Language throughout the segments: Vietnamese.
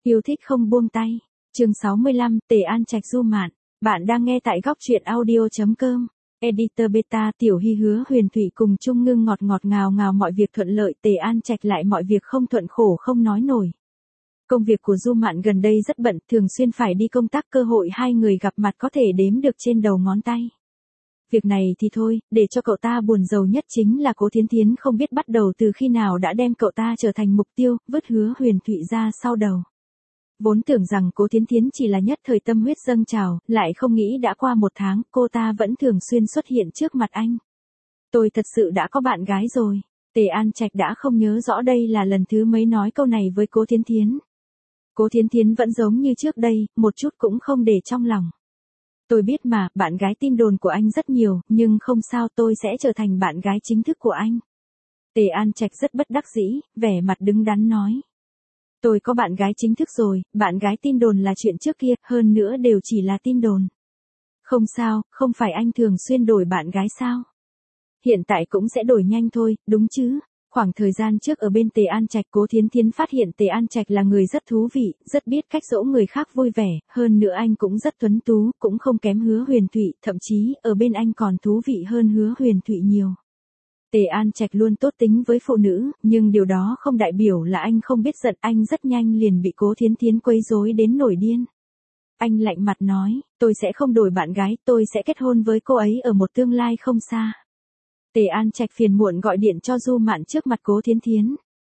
Yêu thích không buông tay. Chương 65, Tề An Trạch Du Mạn. Bạn đang nghe tại góc truyện audio.com. Editor Beta Tiểu Hy Hứa Huyền Thủy cùng Trung Ngưng ngọt ngọt ngào ngào mọi việc thuận lợi, Tề An Trạch lại mọi việc không thuận khổ không nói nổi. Công việc của Du Mạn gần đây rất bận, thường xuyên phải đi công tác, cơ hội hai người gặp mặt có thể đếm được trên đầu ngón tay. Việc này thì thôi, để cho cậu ta buồn rầu nhất chính là Cố Thiến Thiến không biết bắt đầu từ khi nào đã đem cậu ta trở thành mục tiêu, vứt Hứa Huyền Thụy ra sau đầu. Vốn tưởng rằng Cố Thiến Thiến chỉ là nhất thời tâm huyết dâng trào, lại không nghĩ đã qua 1 tháng, cô ta vẫn thường xuyên xuất hiện trước mặt anh. Tôi thật sự đã có bạn gái rồi. Tề An Trạch đã không nhớ rõ đây là lần thứ mấy nói câu này với Cố Thiến Thiến. Cố Thiến Thiến vẫn giống như trước đây, một chút cũng không để trong lòng. Tôi biết mà, bạn gái tin đồn của anh rất nhiều, nhưng không sao, tôi sẽ trở thành bạn gái chính thức của anh. Tề An Trạch rất bất đắc dĩ, vẻ mặt đứng đắn nói. Tôi có bạn gái chính thức rồi, bạn gái tin đồn là chuyện trước kia, hơn nữa đều chỉ là tin đồn. Không sao, không phải anh thường xuyên đổi bạn gái sao? Hiện tại cũng sẽ đổi nhanh thôi, đúng chứ? Khoảng thời gian trước ở bên Tề An Trạch, Cố Thiến Thiến phát hiện Tề An Trạch là người rất thú vị, rất biết cách dỗ người khác vui vẻ, hơn nữa anh cũng rất tuấn tú, cũng không kém Hứa Huyền Thụy, thậm chí ở bên anh còn thú vị hơn Hứa Huyền Thụy nhiều. Tề An Trạch luôn tốt tính với phụ nữ, nhưng điều đó không đại biểu là anh không biết giận, anh rất nhanh liền bị Cố Thiến Thiến quấy rối đến nổi điên. Anh lạnh mặt nói, tôi sẽ không đổi bạn gái, tôi sẽ kết hôn với cô ấy ở một tương lai không xa. Tề An Trạch phiền muộn gọi điện cho Du Mạn trước mặt Cố Thiến Thiến.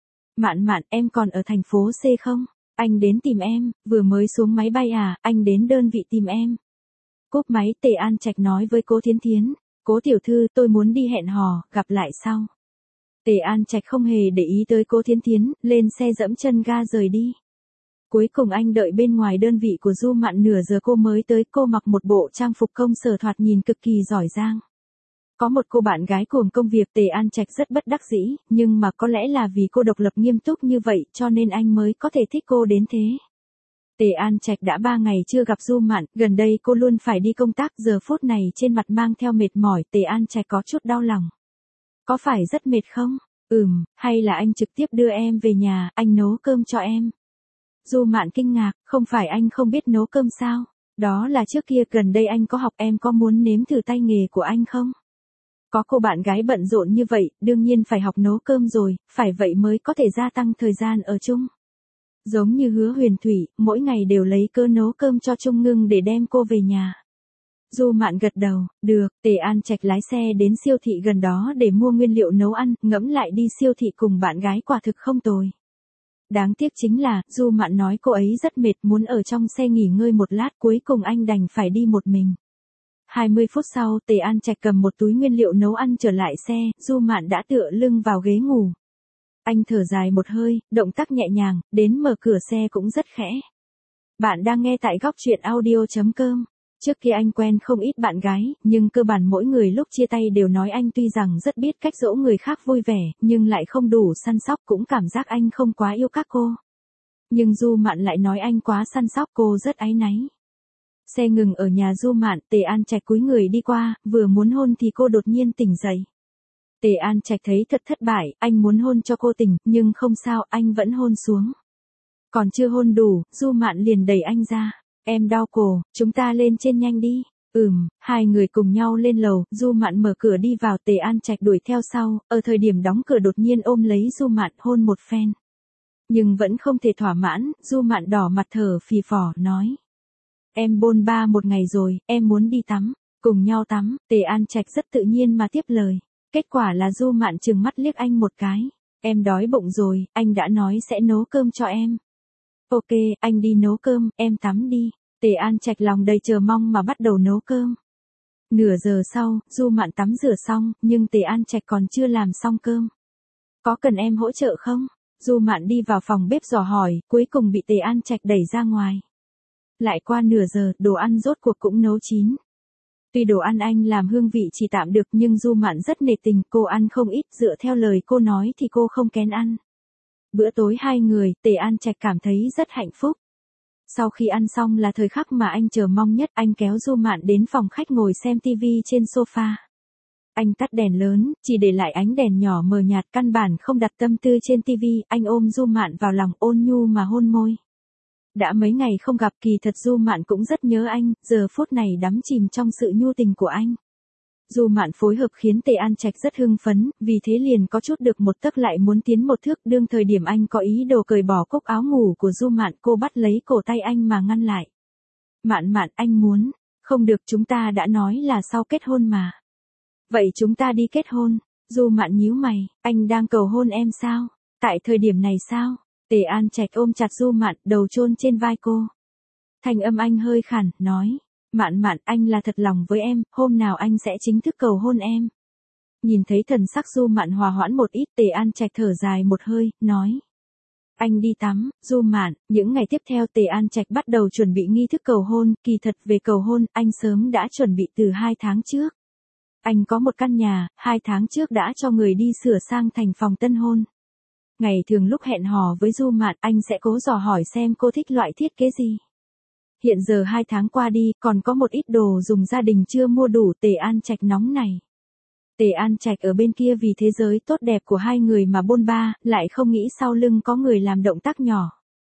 Mạn Mạn, em còn ở thành phố C không? Anh đến tìm em, vừa mới xuống máy bay à, anh đến đơn vị tìm em. Cúp máy, Tề An Trạch nói với Cố Thiến Thiến. Cố tiểu thư, tôi muốn đi hẹn hò, gặp lại sau. Tề An Trạch không hề để ý tới Cố Thiến Thiến, lên xe dẫm chân ga rời đi. Cuối cùng anh đợi bên ngoài đơn vị của Du Mạn nửa giờ cô mới tới, cô mặc một bộ trang phục công sở thoạt nhìn cực kỳ giỏi giang. Có một cô bạn gái cuồng công việc, Tề An Trạch rất bất đắc dĩ, nhưng mà có lẽ là vì cô độc lập nghiêm túc như vậy cho nên anh mới có thể thích cô đến thế. Tề An Trạch đã 3 ngày chưa gặp Du Mạn, gần đây cô luôn phải đi công tác, giờ phút này trên mặt mang theo mệt mỏi, Tề An Trạch có chút đau lòng. Có phải rất mệt không? Hay là anh trực tiếp đưa em về nhà, anh nấu cơm cho em. Du Mạn kinh ngạc, không phải anh không biết nấu cơm sao? Đó là trước kia, gần đây anh có học, em có muốn nếm thử tay nghề của anh không? Có cô bạn gái bận rộn như vậy, đương nhiên phải học nấu cơm rồi, phải vậy mới có thể gia tăng thời gian ở chung. Giống như Hứa Huyền Thủy, mỗi ngày đều lấy cớ nấu cơm cho Trung Ngưng để đem cô về nhà. Du Mạn gật đầu, được. Tề An Trạch lái xe đến siêu thị gần đó để mua nguyên liệu nấu ăn, ngẫm lại đi siêu thị cùng bạn gái quả thực không tồi. Đáng tiếc chính là, Du Mạn nói cô ấy rất mệt, muốn ở trong xe nghỉ ngơi một lát, cuối cùng anh đành phải đi một mình. 20 phút sau, Tề An Trạch cầm một túi nguyên liệu nấu ăn trở lại xe, Du Mạn đã tựa lưng vào ghế ngủ. Anh thở dài một hơi, động tác nhẹ nhàng, đến mở cửa xe cũng rất khẽ. Bạn đang nghe tại góc truyện audio.com. Trước kia anh quen không ít bạn gái, nhưng cơ bản mỗi người lúc chia tay đều nói anh tuy rằng rất biết cách dỗ người khác vui vẻ, nhưng lại không đủ săn sóc, cũng cảm giác anh không quá yêu các cô. Nhưng Du Mạn lại nói anh quá săn sóc, cô rất áy náy. Xe ngừng ở nhà Du Mạn, Tề An Trạch cúi người đi qua, vừa muốn hôn thì cô đột nhiên tỉnh dậy. Tề An Trạch thấy thật thất bại, anh muốn hôn cho cô tỉnh, nhưng không sao, anh vẫn hôn xuống. Còn chưa hôn đủ, Du Mạn liền đẩy anh ra. Em đau cổ, chúng ta lên trên nhanh đi. Hai người cùng nhau lên lầu, Du Mạn mở cửa đi vào, Tề An Trạch đuổi theo sau, ở thời điểm đóng cửa đột nhiên ôm lấy Du Mạn hôn một phen. Nhưng vẫn không thể thỏa mãn, Du Mạn đỏ mặt thở phì phò, nói. Em bôn ba một ngày rồi, em muốn đi tắm, cùng nhau tắm. Tề An Trạch rất tự nhiên mà tiếp lời. Kết quả là Du Mạn trừng mắt liếc anh một cái. Em đói bụng rồi, anh đã nói sẽ nấu cơm cho em. Ok, anh đi nấu cơm, em tắm đi. Tề An Trạch lòng đầy chờ mong mà bắt đầu nấu cơm. Nửa giờ sau, Du Mạn tắm rửa xong, nhưng Tề An Trạch còn chưa làm xong cơm. Có cần em hỗ trợ không? Du Mạn đi vào phòng bếp dò hỏi, cuối cùng bị Tề An Trạch đẩy ra ngoài. Lại qua nửa giờ, đồ ăn rốt cuộc cũng nấu chín. Tuy đồ ăn anh làm hương vị chỉ tạm được, nhưng Du Mạn rất nể tình, cô ăn không ít, dựa theo lời cô nói thì cô không kén ăn. Bữa tối hai người, Tề An Trạch cảm thấy rất hạnh phúc. Sau khi ăn xong là thời khắc mà anh chờ mong nhất, anh kéo Du Mạn đến phòng khách ngồi xem tivi trên sofa. Anh tắt đèn lớn, chỉ để lại ánh đèn nhỏ mờ nhạt, căn bản không đặt tâm tư trên tivi, anh ôm Du Mạn vào lòng ôn nhu mà hôn môi. Đã mấy ngày không gặp, kỳ thật Du Mạn cũng rất nhớ anh, giờ phút này đắm chìm trong sự nhu tình của anh. Du Mạn phối hợp khiến Tề An Trạch rất hưng phấn, vì thế liền có chút được một tấc lại muốn tiến một thước. Đương thời điểm anh có ý đồ cởi bỏ cúc áo ngủ của Du Mạn, cô bắt lấy cổ tay anh mà ngăn lại. Mạn Mạn, anh muốn. Không được, chúng ta đã nói là sau kết hôn mà. Vậy chúng ta đi kết hôn. Du Mạn nhíu mày, anh đang cầu hôn em sao? Tại thời điểm này sao? Tề An Trạch ôm chặt Du Mạn, đầu chôn trên vai cô. Thanh âm anh hơi khàn, nói. Mạn Mạn, anh là thật lòng với em, hôm nào anh sẽ chính thức cầu hôn em. Nhìn thấy thần sắc Du Mạn hòa hoãn một ít, Tề An Trạch thở dài một hơi, nói. Anh đi tắm. Du Mạn. Những ngày tiếp theo Tề An Trạch bắt đầu chuẩn bị nghi thức cầu hôn, kỳ thật về cầu hôn, anh sớm đã chuẩn bị từ 2 tháng trước. Anh có một căn nhà, 2 tháng trước đã cho người đi sửa sang thành phòng tân hôn. Ngày thường lúc hẹn hò với Du Mạn, anh sẽ cố dò hỏi xem cô thích loại thiết kế gì. Hiện giờ 2 tháng qua đi, còn có một ít đồ dùng gia đình chưa mua đủ. Tề An Trạch nóng này. Tề An Trạch ở bên kia vì thế giới tốt đẹp của hai người mà bôn ba, lại không nghĩ sau lưng có người làm động tác nhỏ.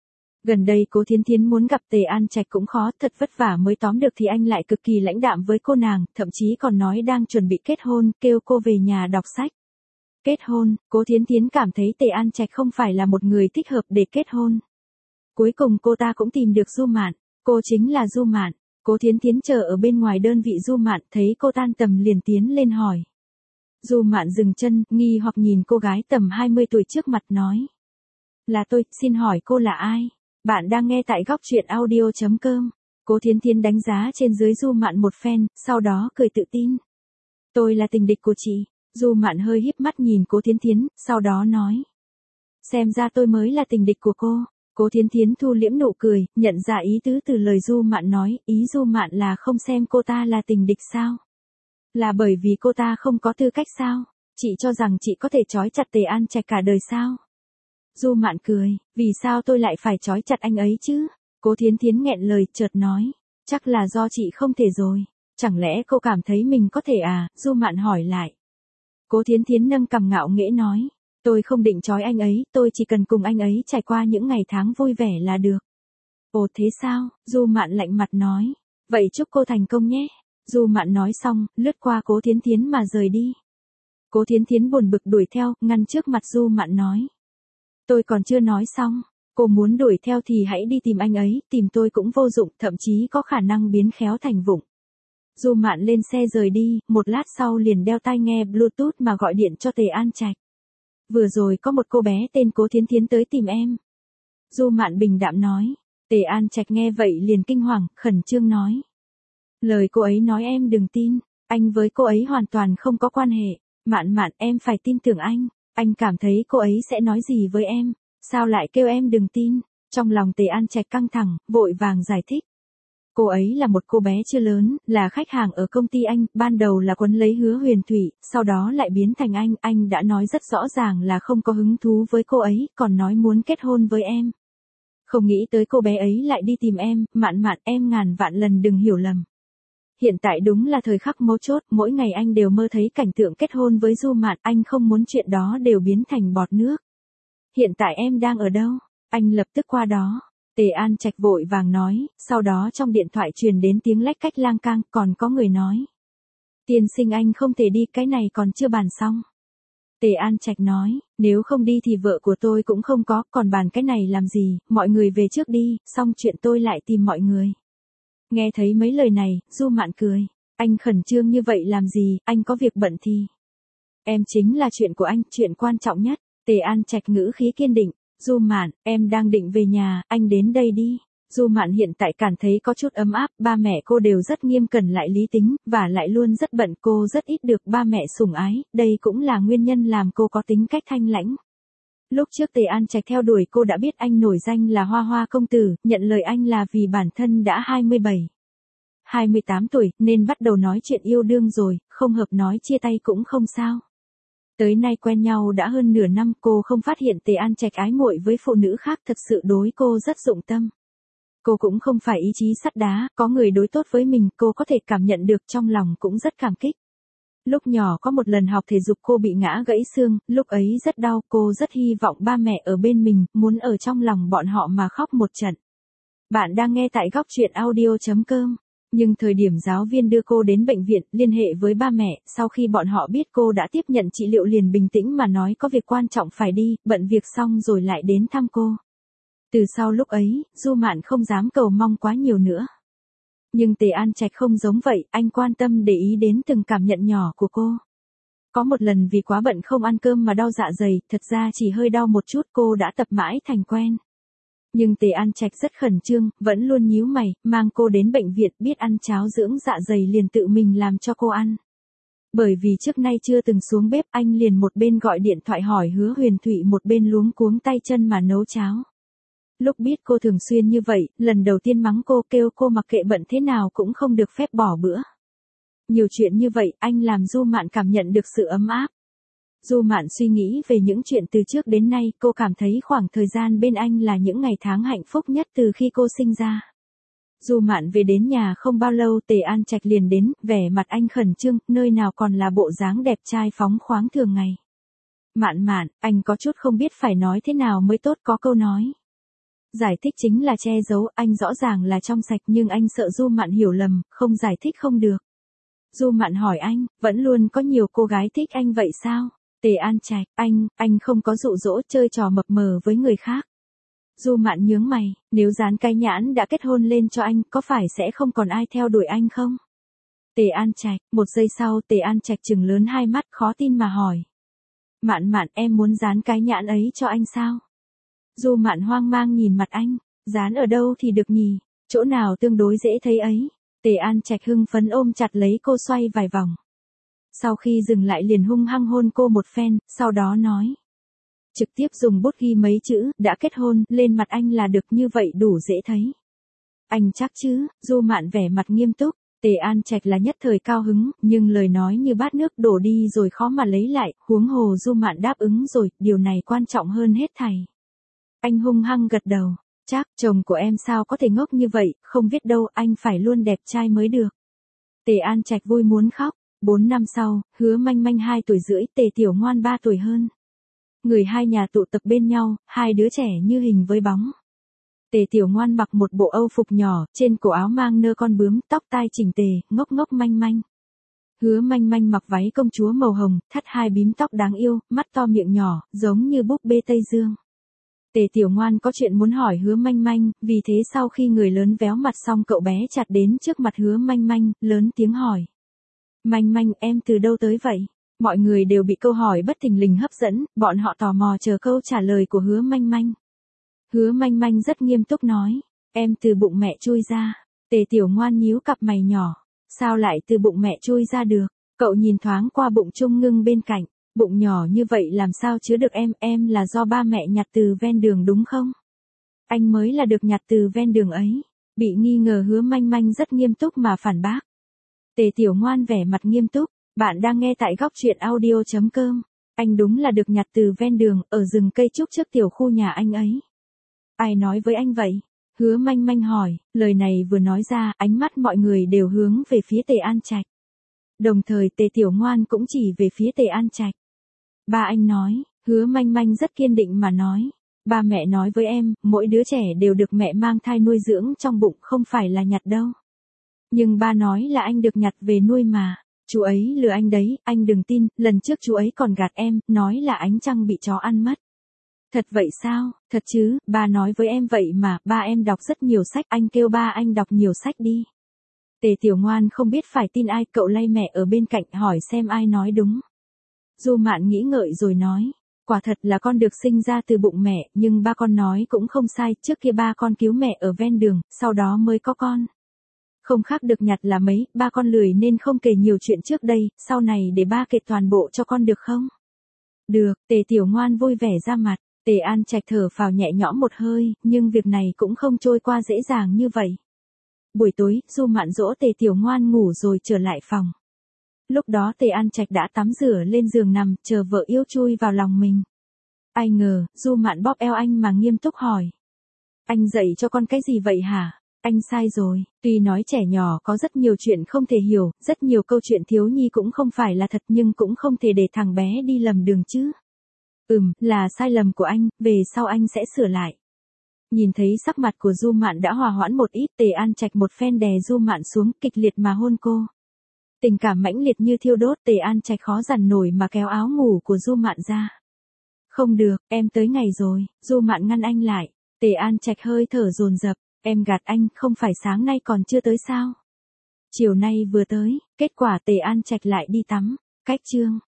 Gần đây Cố Thiến Thiến muốn gặp Tề An Trạch cũng khó, thật vất vả mới tóm được thì anh lại cực kỳ lãnh đạm với cô nàng, thậm chí còn nói đang chuẩn bị kết hôn, kêu cô về nhà đọc sách. Kết hôn, Cố Thiến Thiến cảm thấy Tề An Trạch không phải là một người thích hợp để kết hôn. Cuối cùng cô ta cũng tìm được Du Mạn, cô chính là Du Mạn. Cố Thiến Thiến chờ ở bên ngoài đơn vị Du Mạn, thấy cô tan tầm liền tiến lên hỏi. Du Mạn dừng chân, nghi hoặc nhìn cô gái tầm 20 tuổi trước mặt nói. Là tôi, xin hỏi cô là ai? Bạn đang nghe tại góc truyện audio.com. Cố Thiến Thiến đánh giá trên dưới Du Mạn một phen, sau đó cười tự tin. Tôi là tình địch của chị. Du Mạn hơi híp mắt nhìn Cố Thiến Thiến, sau đó nói. Xem ra tôi mới là tình địch của cô. Cố Thiến Thiến thu liễm nụ cười, nhận ra ý tứ từ lời Du Mạn nói, ý Du Mạn là không xem cô ta là tình địch sao? Là bởi vì cô ta không có tư cách sao? Chị cho rằng chị có thể trói chặt Tề An Trạch cả đời sao? Du Mạn cười, vì sao tôi lại phải trói chặt anh ấy chứ? Cố Thiến Thiến nghẹn lời, chợt nói, chắc là do chị không thể rồi. Chẳng lẽ cô cảm thấy mình có thể à? Du Mạn hỏi lại. Cố Thiến Thiến nâng cằm ngạo nghễ nói, tôi không định trói anh ấy, tôi chỉ cần cùng anh ấy trải qua những ngày tháng vui vẻ là được. Ồ thế sao? Du Mạn lạnh mặt nói, vậy chúc cô thành công nhé. Du Mạn nói xong, lướt qua Cố Thiến Thiến mà rời đi. Cố Thiến Thiến buồn bực đuổi theo, ngăn trước mặt Du Mạn nói. Tôi còn chưa nói xong, cô muốn đuổi theo thì hãy đi tìm anh ấy, tìm tôi cũng vô dụng, thậm chí có khả năng biến khéo thành vụng. Du Mạn lên xe rời đi, một lát sau liền đeo tai nghe Bluetooth mà gọi điện cho Tề An Trạch. Vừa rồi có một cô bé tên Cố Thiến Thiến tới tìm em. Du Mạn bình đạm nói. Tề An Trạch nghe vậy liền kinh hoàng, khẩn trương nói. Lời cô ấy nói em đừng tin, anh với cô ấy hoàn toàn không có quan hệ. Mạn Mạn, em phải tin tưởng anh cảm thấy cô ấy sẽ nói gì với em, sao lại kêu em đừng tin. Trong lòng Tề An Trạch căng thẳng, vội vàng giải thích. Cô ấy là một cô bé chưa lớn, là khách hàng ở công ty anh, ban đầu là quấn lấy Hứa Huyền Thủy, sau đó lại biến thành anh đã nói rất rõ ràng là không có hứng thú với cô ấy, còn nói muốn kết hôn với em. Không nghĩ tới cô bé ấy lại đi tìm em, Mạn Mạn, em ngàn vạn lần đừng hiểu lầm. Hiện tại đúng là thời khắc mấu chốt, mỗi ngày anh đều mơ thấy cảnh tượng kết hôn với Du Mạn, anh không muốn chuyện đó đều biến thành bọt nước. Hiện tại em đang ở đâu? Anh lập tức qua đó. Tề An Trạch vội vàng nói, sau đó trong điện thoại truyền đến tiếng lách cách lang cang, còn có người nói. Tiên sinh anh không thể đi, cái này còn chưa bàn xong. Tề An Trạch nói, nếu không đi thì vợ của tôi cũng không có, còn bàn cái này làm gì, mọi người về trước đi, xong chuyện tôi lại tìm mọi người. Nghe thấy mấy lời này, Du Mạn cười. Anh khẩn trương như vậy làm gì, anh có việc bận thì. Em chính là chuyện của anh, chuyện quan trọng nhất. Tề An Trạch ngữ khí kiên định. Du Mạn, em đang định về nhà, anh đến đây đi. Du Mạn hiện tại cảm thấy có chút ấm áp, ba mẹ cô đều rất nghiêm cẩn lại lý tính, và lại luôn rất bận, cô rất ít được ba mẹ sủng ái, đây cũng là nguyên nhân làm cô có tính cách thanh lãnh. Lúc trước Tề An Trạch theo đuổi cô đã biết anh nổi danh là Hoa Hoa công tử, nhận lời anh là vì bản thân đã 28 tuổi, nên bắt đầu nói chuyện yêu đương rồi, không hợp nói chia tay cũng không sao. Tới nay quen nhau đã hơn nửa năm, cô không phát hiện Tề An Trạch ái muội với phụ nữ khác, thật sự đối cô rất dụng tâm. Cô cũng không phải ý chí sắt đá, có người đối tốt với mình, cô có thể cảm nhận được, trong lòng cũng rất cảm kích. Lúc nhỏ có một lần học thể dục cô bị ngã gãy xương, lúc ấy rất đau, cô rất hy vọng ba mẹ ở bên mình, muốn ở trong lòng bọn họ mà khóc một trận. Bạn đang nghe tại góc chuyện audio.com. Nhưng thời điểm giáo viên đưa cô đến bệnh viện, liên hệ với ba mẹ, sau khi bọn họ biết cô đã tiếp nhận trị liệu liền bình tĩnh mà nói có việc quan trọng phải đi, bận việc xong rồi lại đến thăm cô. Từ sau lúc ấy, Du Mạn không dám cầu mong quá nhiều nữa. Nhưng Tề An Trạch không giống vậy, anh quan tâm để ý đến từng cảm nhận nhỏ của cô. Có một lần vì quá bận không ăn cơm mà đau dạ dày, thật ra chỉ hơi đau một chút, cô đã tập mãi thành quen. Nhưng Tề An Trạch rất khẩn trương, vẫn luôn nhíu mày, mang cô đến bệnh viện, biết ăn cháo dưỡng dạ dày liền tự mình làm cho cô ăn. Bởi vì trước nay chưa từng xuống bếp, anh liền một bên gọi điện thoại hỏi Hứa Huyền Thụy, một bên luống cuống tay chân mà nấu cháo. Lúc biết cô thường xuyên như vậy, lần đầu tiên mắng cô, kêu cô mặc kệ bận thế nào cũng không được phép bỏ bữa. Nhiều chuyện như vậy, anh làm Du Mạn cảm nhận được sự ấm áp. Du Mạn suy nghĩ về những chuyện từ trước đến nay, cô cảm thấy khoảng thời gian bên anh là những ngày tháng hạnh phúc nhất từ khi cô sinh ra. Du Mạn về đến nhà không bao lâu, Tề An Trạch liền đến, vẻ mặt anh khẩn trương, nơi nào còn là bộ dáng đẹp trai phóng khoáng thường ngày. Mạn Mạn, anh có chút không biết phải nói thế nào mới tốt, có câu nói. Giải thích chính là che giấu, anh rõ ràng là trong sạch nhưng anh sợ Du Mạn hiểu lầm, không giải thích không được. Du Mạn hỏi anh, vẫn luôn có nhiều cô gái thích anh vậy sao? Tề An Trạch, anh không có dụ dỗ chơi trò mập mờ với người khác. Du Mạn nhướng mày, nếu Dán Cái Nhãn đã kết hôn lên cho anh, có phải sẽ không còn ai theo đuổi anh không? Tề An Trạch, một giây sau Tề An Trạch trừng lớn hai mắt khó tin mà hỏi. Mạn Mạn, em muốn Dán Cái Nhãn ấy cho anh sao? Du Mạn hoang mang nhìn mặt anh, dán ở đâu thì được nhỉ, chỗ nào tương đối dễ thấy ấy. Tề An Trạch hưng phấn ôm chặt lấy cô xoay vài vòng. Sau khi dừng lại liền hung hăng hôn cô một phen, sau đó nói. Trực tiếp dùng bút ghi mấy chữ, đã kết hôn, lên mặt anh là được, như vậy đủ dễ thấy. Anh chắc chứ? Du Mạn vẻ mặt nghiêm túc. Tề An Trạch là nhất thời cao hứng, nhưng lời nói như bát nước đổ đi rồi khó mà lấy lại, huống hồ Du Mạn đáp ứng rồi, điều này quan trọng hơn hết thảy. Anh hung hăng gật đầu. Chắc, chồng của em sao có thể ngốc như vậy, không biết đâu, anh phải luôn đẹp trai mới được. Tề An Trạch vui muốn khóc. 4 năm sau, Hứa Manh Manh 2 tuổi rưỡi, Tề Tiểu Ngoan 3 tuổi hơn. Người hai nhà tụ tập bên nhau, hai đứa trẻ như hình với bóng. Tề Tiểu Ngoan mặc một bộ âu phục nhỏ, trên cổ áo mang nơ con bướm, tóc tai chỉnh tề, ngốc ngốc manh manh. Hứa Manh Manh mặc váy công chúa màu hồng, thắt hai bím tóc đáng yêu, mắt to miệng nhỏ, giống như búp bê Tây Dương. Tề Tiểu Ngoan có chuyện muốn hỏi Hứa Manh Manh, vì thế sau khi người lớn véo mặt xong cậu bé chặt đến trước mặt Hứa Manh Manh, lớn tiếng hỏi. Manh Manh, em từ đâu tới vậy? Mọi người đều bị câu hỏi bất thình lình hấp dẫn, bọn họ tò mò chờ câu trả lời của Hứa Manh Manh. Hứa Manh Manh rất nghiêm túc nói, em từ bụng mẹ chui ra. Tề Tiểu Ngoan nhíu cặp mày nhỏ, sao lại từ bụng mẹ chui ra được? Cậu nhìn thoáng qua bụng Trung Ngưng bên cạnh, bụng nhỏ như vậy làm sao chứa được em là do ba mẹ nhặt từ ven đường đúng không? Anh mới là được nhặt từ ven đường ấy. Bị nghi ngờ Hứa Manh Manh rất nghiêm túc mà phản bác. Tề Tiểu Ngoan vẻ mặt nghiêm túc, bạn đang nghe tại góc chuyện audio.com. Anh đúng là được nhặt từ ven đường, ở rừng cây trúc trước tiểu khu nhà anh ấy. Ai nói với anh vậy? Hứa Manh Manh hỏi, lời này vừa nói ra, ánh mắt mọi người đều hướng về phía Tề An Trạch. Đồng thời Tề Tiểu Ngoan cũng chỉ về phía Tề An Trạch. Ba anh nói, Hứa Manh Manh rất kiên định mà nói. Ba mẹ nói với em, mỗi đứa trẻ đều được mẹ mang thai nuôi dưỡng trong bụng, không phải là nhặt đâu. Nhưng ba nói là anh được nhặt về nuôi mà. Chú ấy lừa anh đấy, anh đừng tin, lần trước chú ấy còn gạt em, nói là ánh trăng bị chó ăn mất. Thật vậy sao? Thật chứ, ba nói với em vậy mà, ba em đọc rất nhiều sách, anh kêu ba anh đọc nhiều sách đi. Tề Tiểu Ngoan không biết phải tin ai, cậu lay mẹ ở bên cạnh hỏi xem ai nói đúng. Du Mạn nghĩ ngợi rồi nói, quả thật là con được sinh ra từ bụng mẹ, nhưng ba con nói cũng không sai, trước kia ba con cứu mẹ ở ven đường, sau đó mới có con. Không khác được nhặt là mấy, ba con lười nên không kể nhiều chuyện trước đây, sau này để ba kể toàn bộ cho con được không? Được, Tề Tiểu Ngoan vui vẻ ra mặt. Tề An Trạch thở phào nhẹ nhõm một hơi, nhưng việc này cũng không trôi qua dễ dàng như vậy. Buổi tối, Du Mạn dỗ Tề Tiểu Ngoan ngủ rồi trở lại phòng. Lúc đó Tề An Trạch đã tắm rửa lên giường nằm, chờ vợ yêu chui vào lòng mình. Ai ngờ, Du Mạn bóp eo anh mà nghiêm túc hỏi. Anh dạy cho con cái gì vậy hả? Anh sai rồi, tuy nói trẻ nhỏ có rất nhiều chuyện không thể hiểu, rất nhiều câu chuyện thiếu nhi cũng không phải là thật nhưng cũng không thể để thằng bé đi lầm đường chứ. Là sai lầm của anh, về sau anh sẽ sửa lại. Nhìn thấy sắc mặt của Du Mạn đã hòa hoãn một ít, Tề An Trạch một phen đè Du Mạn xuống, kịch liệt mà hôn cô. Tình cảm mãnh liệt như thiêu đốt, Tề An Trạch khó dằn nổi mà kéo áo ngủ của Du Mạn ra. Không được, em tới ngày rồi, Du Mạn ngăn anh lại. Tề An Trạch hơi thở dồn dập, em gạt anh, không phải sáng nay còn chưa tới sao? Chiều nay vừa tới, kết quả Tề An Trạch lại đi tắm. Cách chương